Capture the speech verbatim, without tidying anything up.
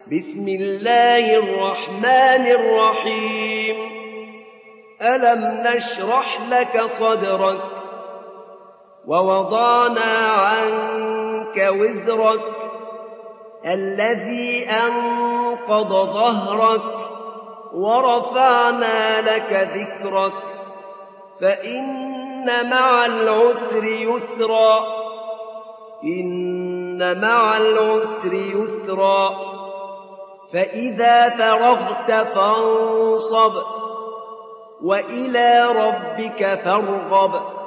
بسم الله الرحمن الرحيم ألم نشرح لك صدرك ووضعنا عنك وزرك الذي أنقض ظهرك ورفعنا لك ذكرك فإن مع العسر يسرا إن مع العسر يسرا فإذا فرغت فانصب وإلى ربك فارغب